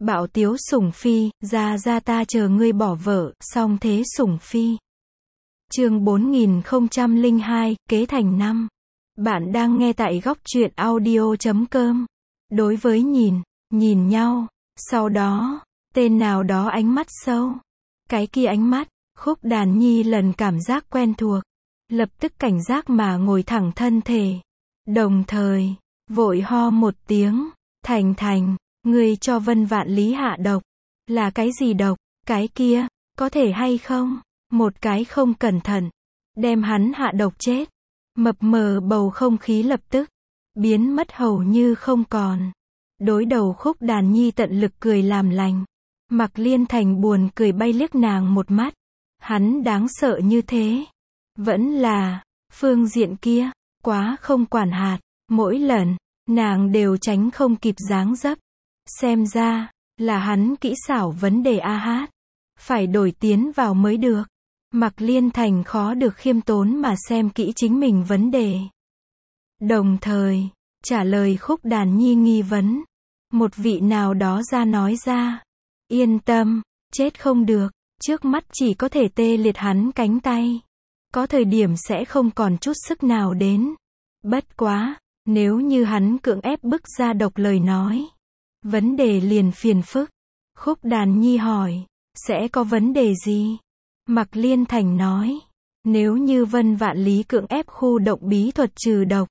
Bạo tiếu sủng phi, ra ta chờ ngươi bỏ vợ, song thế sủng phi. Chương 4002, kế thành năm. Bạn đang nghe tại góc truyện audio.com. Đối với nhìn nhau, sau đó, tên nào đó ánh mắt sâu. Cái kia ánh mắt, Khúc Đàn Nhi lần cảm giác quen thuộc. Lập tức cảnh giác mà ngồi thẳng thân thể. Đồng thời, vội ho một tiếng, Thành, ngươi cho Vân Vạn Lý hạ độc. Là cái gì độc? Cái kia, có thể hay không? Một cái không cẩn thận, đem hắn hạ độc chết. Mập mờ bầu không khí lập tức biến mất hầu như không còn. Đối đầu Khúc Đàn Nhi tận lực cười làm lành. Mạc Liên Thành buồn cười bay liếc nàng một mắt. Hắn đáng sợ như thế. Vẫn là phương diện kia, quá không quản hạt. Mỗi lần, nàng đều tránh không kịp dáng dấp. Xem ra, là hắn kỹ xảo vấn đề a hát. Phải đổi tiến vào mới được. Mạc Liên Thành khó được khiêm tốn mà xem kỹ chính mình vấn đề. Đồng thời, trả lời Khúc Đàn Nhi nghi vấn. Một vị nào đó ra nói ra. Yên tâm, chết không được, trước mắt chỉ có thể tê liệt hắn cánh tay. Có thời điểm sẽ không còn chút sức nào đến. Bất quá, nếu như hắn cưỡng ép bức ra độc lời nói. Vấn đề liền phiền phức. Khúc Đàn Nhi hỏi, sẽ có vấn đề gì? Mạc Liên Thành nói, nếu như Vân Vạn Lý cưỡng ép khu động bí thuật trừ độc,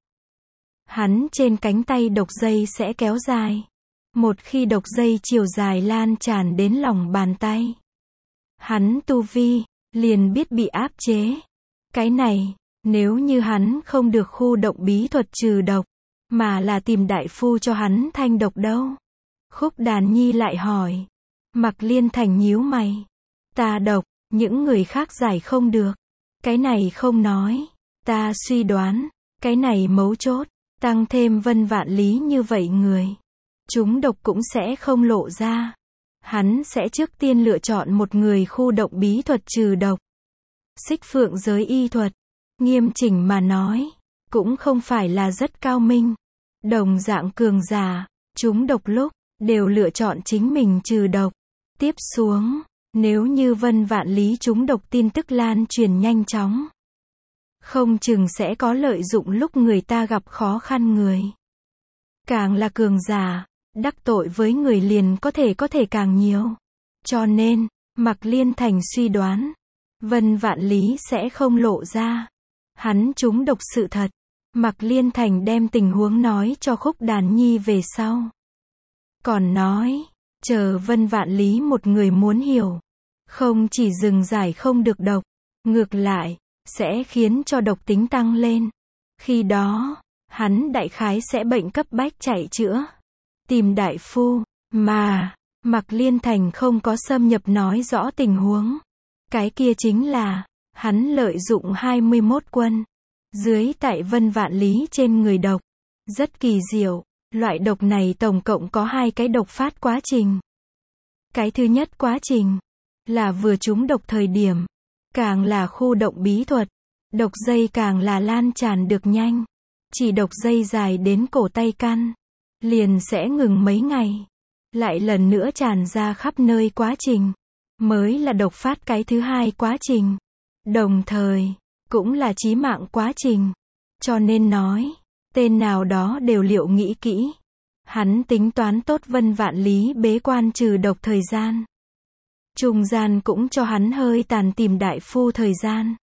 hắn trên cánh tay độc dây sẽ kéo dài. Một khi độc dây chiều dài lan tràn đến lòng bàn tay, hắn tu vi liền biết bị áp chế. Cái này, nếu như hắn không được khu động bí thuật trừ độc, mà là tìm đại phu cho hắn thanh độc đâu? Khúc Đàn Nhi lại hỏi. Mạc Liên Thành nhíu mày. Ta độc, những người khác giải không được. Cái này không nói. Ta suy đoán, cái này mấu chốt. Tăng thêm Vân Vạn Lý như vậy người, chúng độc cũng sẽ không lộ ra. Hắn sẽ trước tiên lựa chọn một người khu động bí thuật trừ độc. Xích Phượng giới y thuật, nghiêm chỉnh mà nói, cũng không phải là rất cao minh. Đồng dạng cường giả, chúng độc lúc, đều lựa chọn chính mình trừ độc. Tiếp xuống, nếu như Vân Vạn Lý chúng độc tin tức lan truyền nhanh chóng, không chừng sẽ có lợi dụng lúc người ta gặp khó khăn người. Càng là cường giả, đắc tội với người liền có thể càng nhiều. Cho nên, Mạc Liên Thành suy đoán, Vân Vạn Lý sẽ không lộ ra hắn trúng độc sự thật. Mạc Liên Thành đem tình huống nói cho Khúc Đàn Nhi về sau. Còn nói, chờ Vân Vạn Lý một người muốn hiểu, không chỉ dừng giải không được độc, ngược lại, sẽ khiến cho độc tính tăng lên. Khi đó, hắn đại khái sẽ bệnh cấp bách chạy chữa, tìm đại phu, mà Mạc Liên Thành không có xâm nhập nói rõ tình huống. Cái kia chính là, hắn lợi dụng 21 quân, dưới tại Vân Vạn Lý trên người độc. Rất kỳ diệu, loại độc này tổng cộng có 2 cái độc phát quá trình. Cái thứ nhất quá trình, là vừa trúng độc thời điểm, càng là khu động bí thuật, độc dây càng là lan tràn được nhanh. Chỉ độc dây dài đến cổ tay căn, liền sẽ ngừng mấy ngày, lại lần nữa tràn ra khắp nơi quá trình, mới là độc phát cái thứ hai quá trình. Đồng thời, cũng là chí mạng quá trình. Cho nên nói, tên nào đó đều liệu nghĩ kỹ. Hắn tính toán tốt Vân Vạn Lý bế quan trừ độc thời gian. Trung gian cũng cho hắn hơi tàn tìm đại phu thời gian.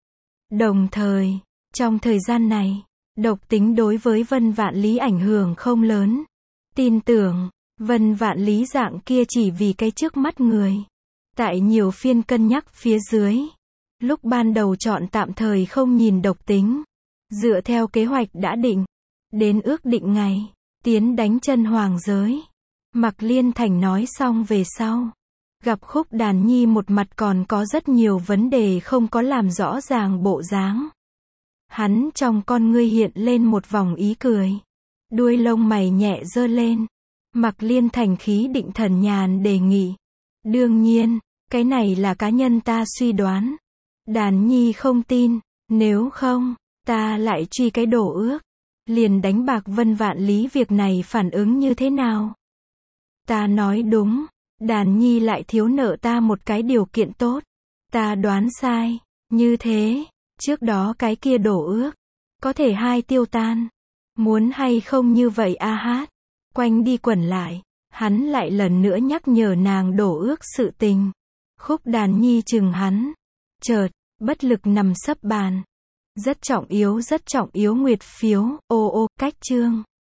Đồng thời, trong thời gian này, độc tính đối với Vân Vạn Lý ảnh hưởng không lớn. Tin tưởng, Vân Vạn Lý dạng kia chỉ vì cái trước mắt người. Tại nhiều phiên cân nhắc phía dưới, lúc ban đầu chọn tạm thời không nhìn độc tính. Dựa theo kế hoạch đã định, đến ước định ngày, tiến đánh chân hoàng giới. Mạc Liên Thành nói xong về sau, gặp Khúc Đàn Nhi một mặt còn có rất nhiều vấn đề không có làm rõ ràng bộ dáng. Hắn trong con ngươi hiện lên một vòng ý cười. Đuôi lông mày nhẹ giơ lên. Mạc Liên Thành khí định thần nhàn đề nghị. Đương nhiên, cái này là cá nhân ta suy đoán. Đàn Nhi không tin, nếu không, ta lại truy cái đổ ước. Liền đánh bạc Vân Vạn Lý việc này phản ứng như thế nào? Ta nói đúng. Đàn nhi lại thiếu nợ ta một cái điều kiện tốt. Ta đoán sai. Như thế. Trước đó cái kia đổ ước. Có thể hai tiêu tan. Muốn hay không như vậy a hát. Quanh đi quẩn lại. Hắn lại lần nữa nhắc nhở nàng đổ ước sự tình. Khúc Đàn nhi chừng hắn. Chợt, bất lực nằm sấp bàn. Rất trọng yếu nguyệt phiếu, ô ô, cách chương.